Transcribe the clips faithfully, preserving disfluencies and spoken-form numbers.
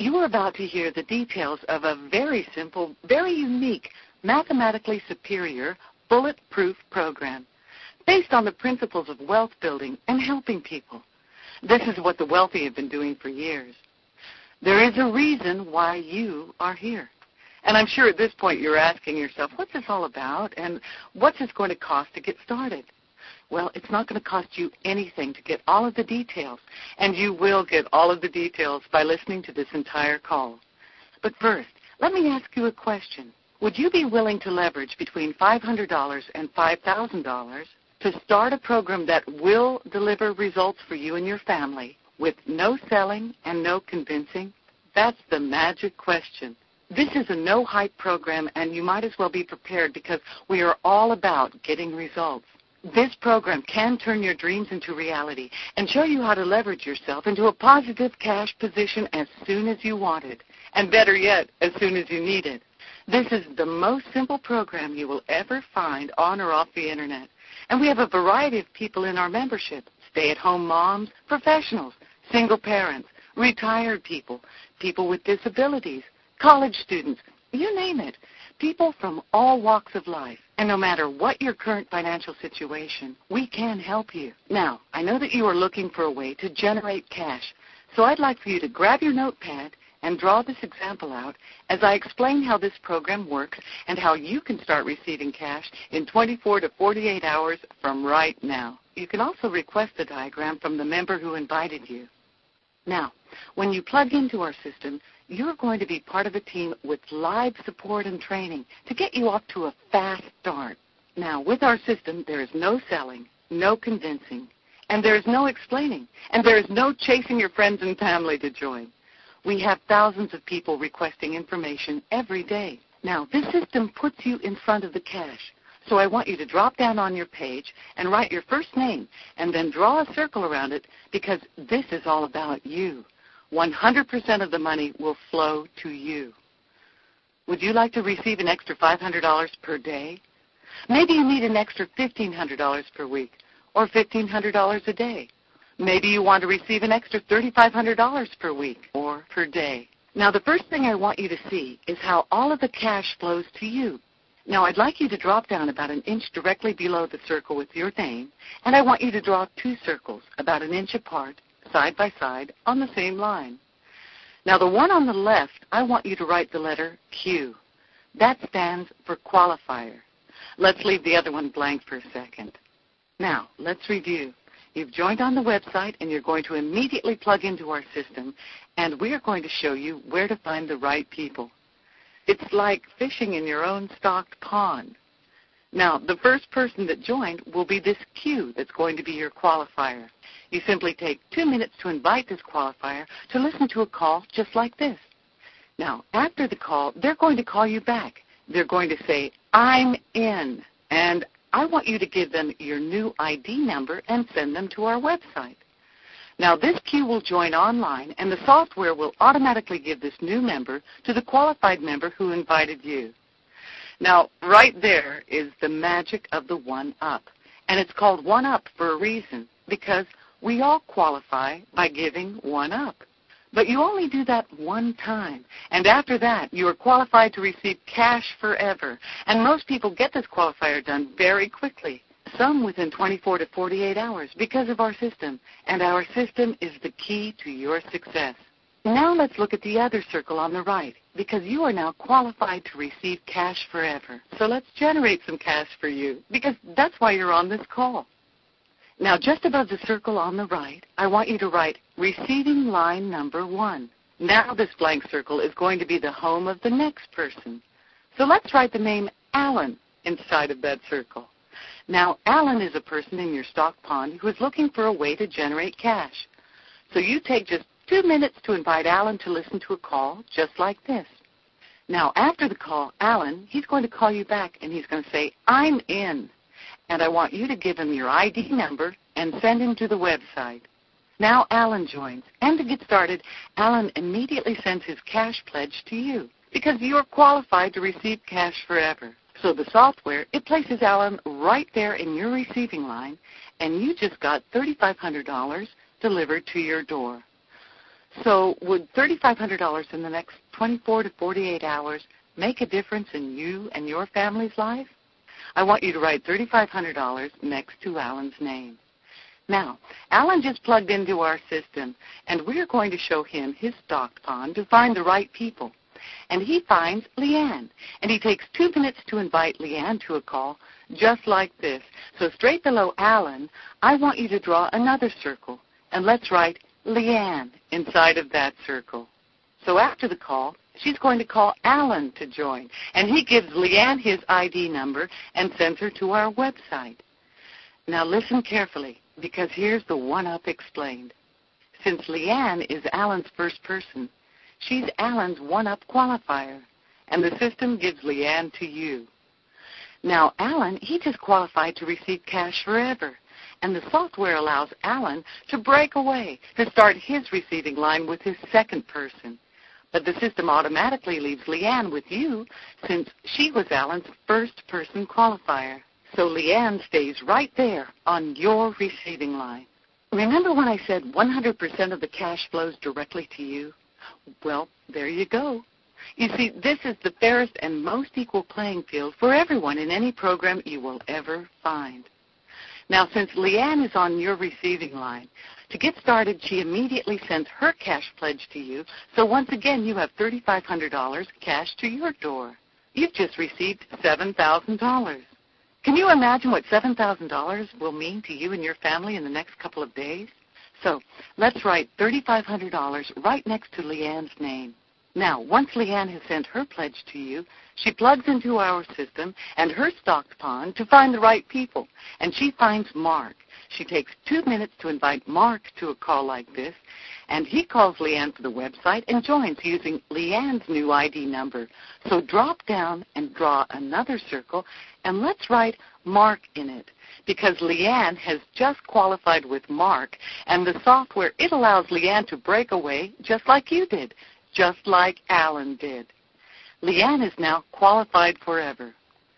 You are about to hear the details of a very simple, very unique, mathematically superior, bulletproof program based on the principles of wealth building and helping people. This is what the wealthy have been doing for years. There is a reason why you are here. And I'm sure at this point you're asking yourself, what's this all about and what's this going to cost to get started? Well, it's not going to cost you anything to get all of the details, and you will get all of the details by listening to this entire call. But first, let me ask you a question. Would you be willing to leverage between five hundred dollars and five thousand dollars to start a program that will deliver results for you and your family with no selling and no convincing? That's the magic question. This is a no-hype program, and you might as well be prepared because we are all about getting results. This program can turn your dreams into reality and show you how to leverage yourself into a positive cash position as soon as you want it, and better yet, as soon as you need it. This is the most simple program you will ever find on or off the Internet. And we have a variety of people in our membership: stay-at-home moms, professionals, single parents, retired people, people with disabilities, college students, you name it, people from all walks of life. And no matter what your current financial situation, we can help you. Now, I know that you are looking for a way to generate cash, so I'd like for you to grab your notepad and draw this example out as I explain how this program works and how you can start receiving cash in twenty-four to forty-eight hours from right now. You can also request a diagram from the member who invited you. Now, when you plug into our system, you're going to be part of a team with live support and training to get you off to a fast start. Now, with our system, there is no selling, no convincing, and there is no explaining, and there is no chasing your friends and family to join. We have thousands of people requesting information every day. Now, this system puts you in front of the cash. So I want you to drop down on your page and write your first name and then draw a circle around it, because this is all about you. one hundred percent of the money will flow to you. Would you like to receive an extra five hundred dollars per day? Maybe you need an extra fifteen hundred dollars per week or fifteen hundred dollars a day. Maybe you want to receive an extra three thousand five hundred dollars per week or per day. Now, the first thing I want you to see is how all of the cash flows to you. Now, I'd like you to drop down about an inch directly below the circle with your name, and I want you to draw two circles about an inch apart, side by side, on the same line. Now, the one on the left, I want you to write the letter Q. That stands for qualifier. Let's leave the other one blank for a second. Now, let's review. You've joined on the website, and you're going to immediately plug into our system, and we are going to show you where to find the right people. It's like fishing in your own stocked pond. Now, the first person that joined will be this Q that's going to be your qualifier. You simply take two minutes to invite this qualifier to listen to a call just like this. Now, after the call, they're going to call you back. They're going to say, "I'm in," and I want you to give them your new I D number and send them to our website. Now, this Q will join online, and the software will automatically give this new member to the qualified member who invited you. Now, right there is the magic of the one-up, and it's called one-up for a reason, because we all qualify by giving one-up. But you only do that one time, and after that, you are qualified to receive cash forever, and most people get this qualifier done very quickly. Some within twenty-four to forty-eight hours because of our system, and our system is the key to your success. Now let's look at the other circle on the right, because you are now qualified to receive cash forever. So let's generate some cash for you, because that's why you're on this call. Now, just above the circle on the right, I want you to write receiving line number one. Now this blank circle is going to be the home of the next person. So let's write the name Alan inside of that circle. Now, Alan is a person in your stock pond who is looking for a way to generate cash. So you take just two minutes to invite Alan to listen to a call just like this. Now, after the call, Alan, he's going to call you back, and he's going to say, "I'm in." And I want you to give him your I D number and send him to the website. Now Alan joins, and to get started, Alan immediately sends his cash pledge to you because you're qualified to receive cash forever. So the software, it places Alan right there in your receiving line, and you just got three thousand five hundred dollars delivered to your door. So would three thousand five hundred dollars in the next twenty-four to forty-eight hours make a difference in you and your family's life? I want you to write three thousand five hundred dollars next to Alan's name. Now, Alan just plugged into our system, and we're going to show him his stocked pond to find the right people. And he finds Leanne, and he takes two minutes to invite Leanne to a call just like this. So straight below Alan, I want you to draw another circle, and let's write Leanne inside of that circle. So after the call, she's going to call Alan to join, and he gives Leanne his I D number and sends her to our website. Now listen carefully, because here's the one-up explained. Since Leanne is Alan's first person, she's Alan's one-up qualifier, and the system gives Leanne to you. Now, Alan, he just qualified to receive cash forever, and the software allows Alan to break away to start his receiving line with his second person. But the system automatically leaves Leanne with you since she was Alan's first person qualifier. So Leanne stays right there on your receiving line. Remember when I said one hundred percent of the cash flows directly to you? Well, there you go. You see, this is the fairest and most equal playing field for everyone in any program you will ever find. Now, since Leanne is on your receiving line, to get started, she immediately sends her cash pledge to you, so once again, you have three thousand five hundred dollars cash to your door. You've just received seven thousand dollars. Can you imagine what seven thousand dollars will mean to you and your family in the next couple of days? So let's write three thousand five hundred dollars right next to Leanne's name. Now, once Leanne has sent her pledge to you, she plugs into our system and her stocked pond to find the right people, and she finds Mark. She takes two minutes to invite Mark to a call like this, and he calls Leanne to the website and joins using Leanne's new I D number. So drop down and draw another circle, and let's write Mark in it, because Leanne has just qualified with Mark, and the software, it allows Leanne to break away just like you did, just like Alan did. Leanne is now qualified forever.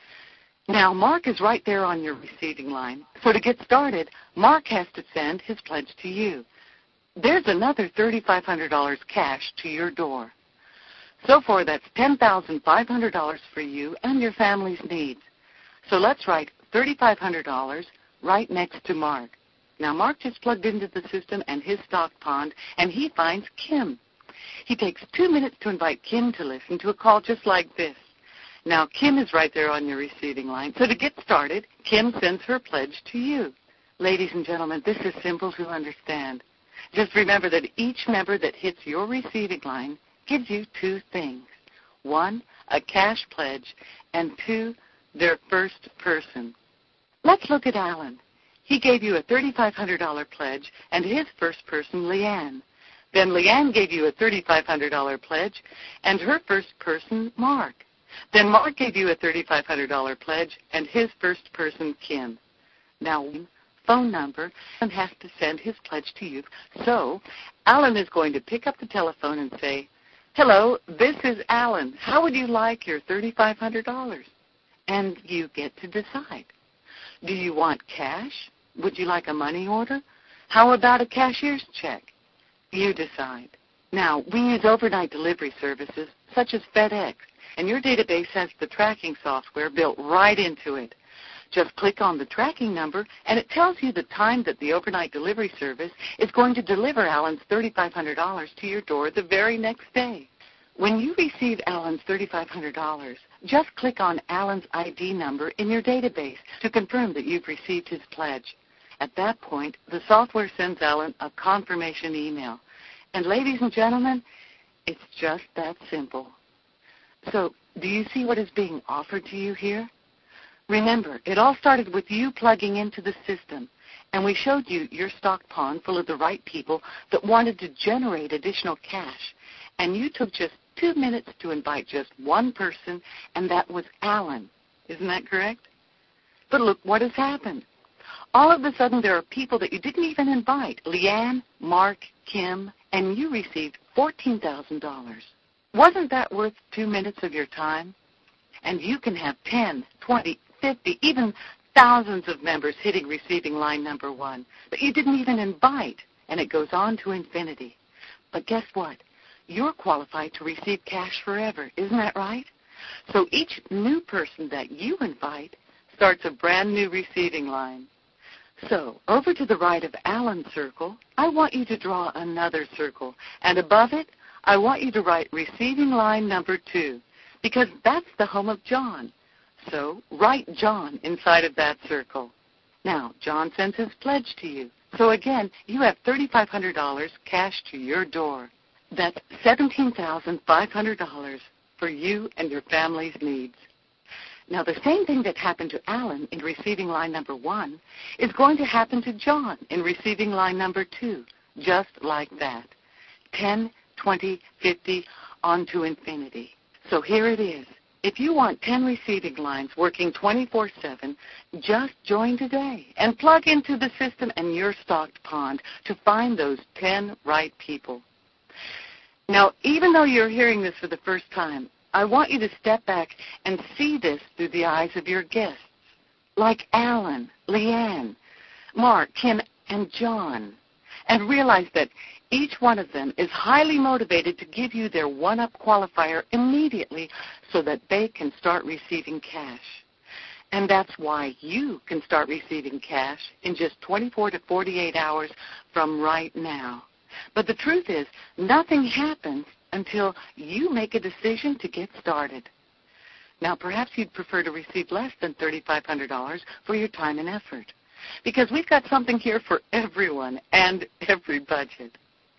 Now, Mark is right there on your receiving line. So to get started, Mark has to send his pledge to you. There's another three thousand five hundred dollars cash to your door. So far, that's ten thousand five hundred dollars for you and your family's needs. So let's write three thousand five hundred dollars right next to Mark. Now, Mark just plugged into the system and his stock pond, and he finds Kim. He takes two minutes to invite Kim to listen to a call just like this. Now, Kim is right there on your receiving line. So to get started, Kim sends her pledge to you. Ladies and gentlemen, this is simple to understand. Just remember that each member that hits your receiving line gives you two things. One, a cash pledge, and two, their first person. Let's look at Alan. He gave you a three thousand five hundred dollars pledge and his first person, Leanne. Then Leanne gave you a three thousand five hundred dollars pledge and her first person, Mark. Then Mark gave you a three thousand five hundred dollars pledge and his first person, Kim. Now, phone number, and has to send his pledge to you. So Alan is going to pick up the telephone and say, "Hello, this is Alan. How would you like your three thousand five hundred dollars? And you get to decide. Do you want cash? Would you like a money order? How about a cashier's check? You decide. Now, we use overnight delivery services such as FedEx, and your database has the tracking software built right into it. Just click on the tracking number, and it tells you the time that the overnight delivery service is going to deliver Alan's three thousand five hundred dollars to your door the very next day. When you receive Alan's three thousand five hundred dollars, just click on Alan's I D number in your database to confirm that you've received his pledge. At that point, the software sends Alan a confirmation email. And ladies and gentlemen, it's just that simple. So, do you see what is being offered to you here? Remember, it all started with you plugging into the system, and we showed you your stock pond full of the right people that wanted to generate additional cash. And you took just two minutes to invite just one person, and that was Alan. Isn't that correct? But look what has happened. All of a sudden, there are people that you didn't even invite, Leanne, Mark, Kim, and you received fourteen thousand dollars. Wasn't that worth two minutes of your time? And you can have ten, twenty, fifty, even thousands of members hitting receiving line number one that you didn't even invite, and it goes on to infinity. But guess what? You're qualified to receive cash forever. Isn't that right? So each new person that you invite starts a brand new receiving line. So over to the right of Alan's circle, I want you to draw another circle. And above it, I want you to write receiving line number two, because that's the home of John. So write John inside of that circle. Now, John sends his pledge to you. So again, you have three thousand five hundred dollars cash to your door. That's seventeen thousand five hundred dollars for you and your family's needs. Now, the same thing that happened to Alan in receiving line number one is going to happen to John in receiving line number two, just like that. ten, twenty, fifty, on to infinity. So here it is. If you want ten receiving lines working twenty-four seven, just join today and plug into the system and your stocked pond to find those ten right people. Now, even though you're hearing this for the first time, I want you to step back and see this through the eyes of your guests, like Alan, Leanne, Mark, Kim, and John, and realize that each one of them is highly motivated to give you their one-up qualifier immediately so that they can start receiving cash. And that's why you can start receiving cash in just twenty-four to forty-eight hours from right now. But the truth is, nothing happens until you make a decision to get started. Now, perhaps you'd prefer to receive less than three thousand five hundred dollars for your time and effort, because we've got something here for everyone and every budget.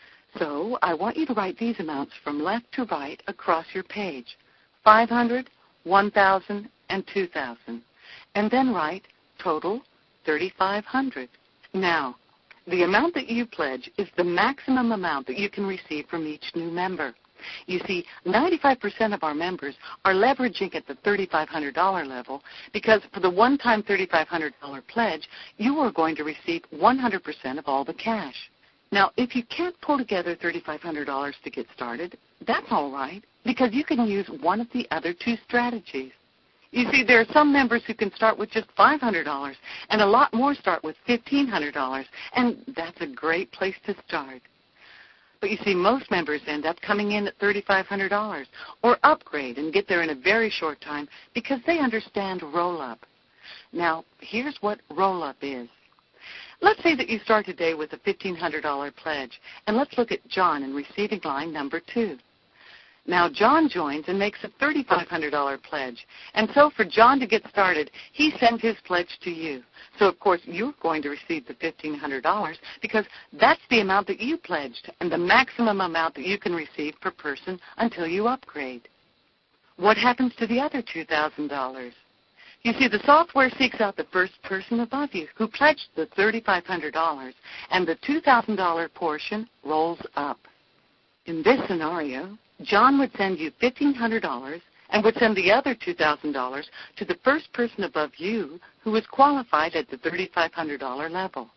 So I want you to write these amounts from left to right across your page, five hundred dollars, one thousand dollars, and two thousand dollars, and then write total three thousand five hundred dollars. Now, the amount that you pledge is the maximum amount that you can receive from each new member. You see, ninety-five percent of our members are leveraging at the three thousand five hundred dollars level because for the one-time three thousand five hundred dollars pledge, you are going to receive one hundred percent of all the cash. Now, if you can't pull together three thousand five hundred dollars to get started, that's all right, because you can use one of the other two strategies. You see, there are some members who can start with just five hundred dollars, and a lot more start with fifteen hundred dollars, and that's a great place to start. But you see, most members end up coming in at three thousand five hundred dollars or upgrade and get there in a very short time because they understand roll-up. Now, here's what roll-up is. Let's say that you start today with a fifteen hundred dollars pledge, and let's look at John in receiving line number two. Now, John joins and makes a three thousand five hundred dollars pledge, and so for John to get started, he sends his pledge to you. So, of course, you're going to receive the fifteen hundred dollars because that's the amount that you pledged and the maximum amount that you can receive per person until you upgrade. What happens to the other two thousand dollars? You see, the software seeks out the first person above you who pledged the three thousand five hundred dollars, and the two thousand dollars portion rolls up. In this scenario, John would send you fifteen hundred dollars and would send the other two thousand dollars to the first person above you who is qualified at the three thousand five hundred dollars level.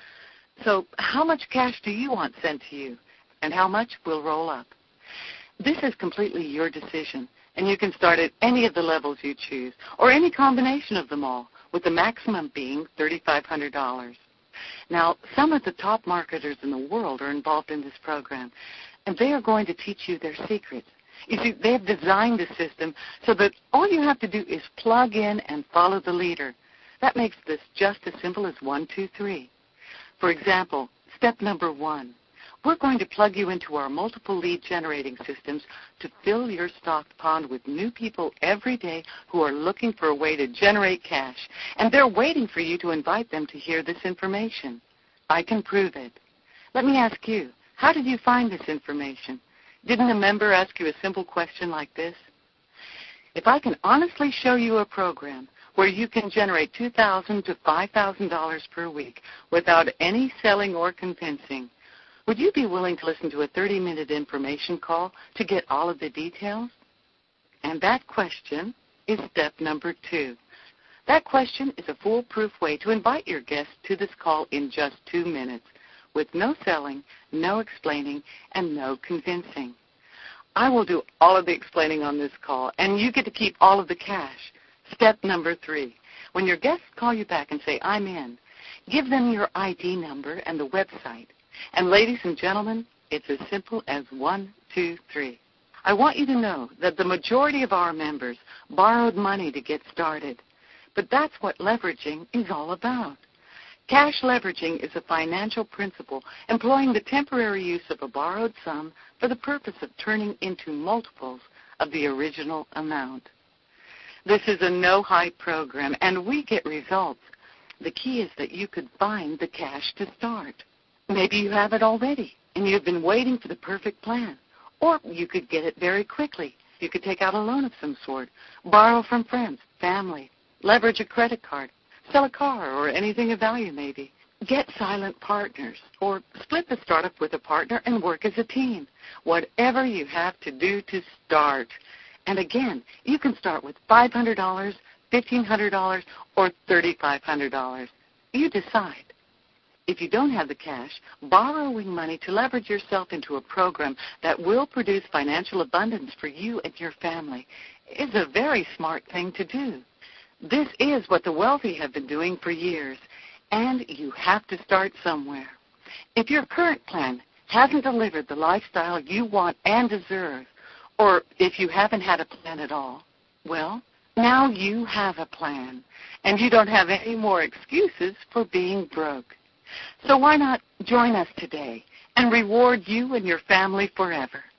So how much cash do you want sent to you, and how much will roll up? This is completely your decision, and you can start at any of the levels you choose, or any combination of them all, with the maximum being three thousand five hundred dollars. Now, some of the top marketers in the world are involved in this program, and they are going to teach you their secrets. You see, they have designed the system so that all you have to do is plug in and follow the leader. That makes this just as simple as one, two, three. For example, step number one. We're going to plug you into our multiple lead generating systems to fill your stocked pond with new people every day who are looking for a way to generate cash, and they're waiting for you to invite them to hear this information. I can prove it. Let me ask you, how did you find this information? Didn't a member ask you a simple question like this? If I can honestly show you a program where you can generate two thousand dollars to five thousand dollars per week without any selling or convincing, would you be willing to listen to a thirty-minute information call to get all of the details? And that question is step number two. That question is a foolproof way to invite your guests to this call in just two minutes, with no selling, no explaining, and no convincing. I will do all of the explaining on this call, and you get to keep all of the cash. Step number three. When your guests call you back and say, I'm in, give them your I D number and the website. And ladies and gentlemen, It's as simple as one, two, three. I want you to know that the majority of our members borrowed money to get started. But that's what leveraging is all about. Cash leveraging is a financial principle employing the temporary use of a borrowed sum for the purpose of turning into multiples of the original amount. This is a no-hype program, and we get results. The key is that you could find the cash to start. Maybe you have it already, and you've been waiting for the perfect plan. Or you could get it very quickly. You could take out a loan of some sort, borrow from friends, family, leverage a credit card, sell a car or anything of value maybe. Get silent partners or split the startup with a partner and work as a team. Whatever you have to do to start. And again, you can start with five hundred dollars, fifteen hundred dollars, or three thousand five hundred dollars. You decide. If you don't have the cash, borrowing money to leverage yourself into a program that will produce financial abundance for you and your family is a very smart thing to do. This is what the wealthy have been doing for years, and you have to start somewhere. If your current plan hasn't delivered the lifestyle you want and deserve, or if you haven't had a plan at all, well, now you have a plan, and you don't have any more excuses for being broke. So why not join us today and reward you and your family forever?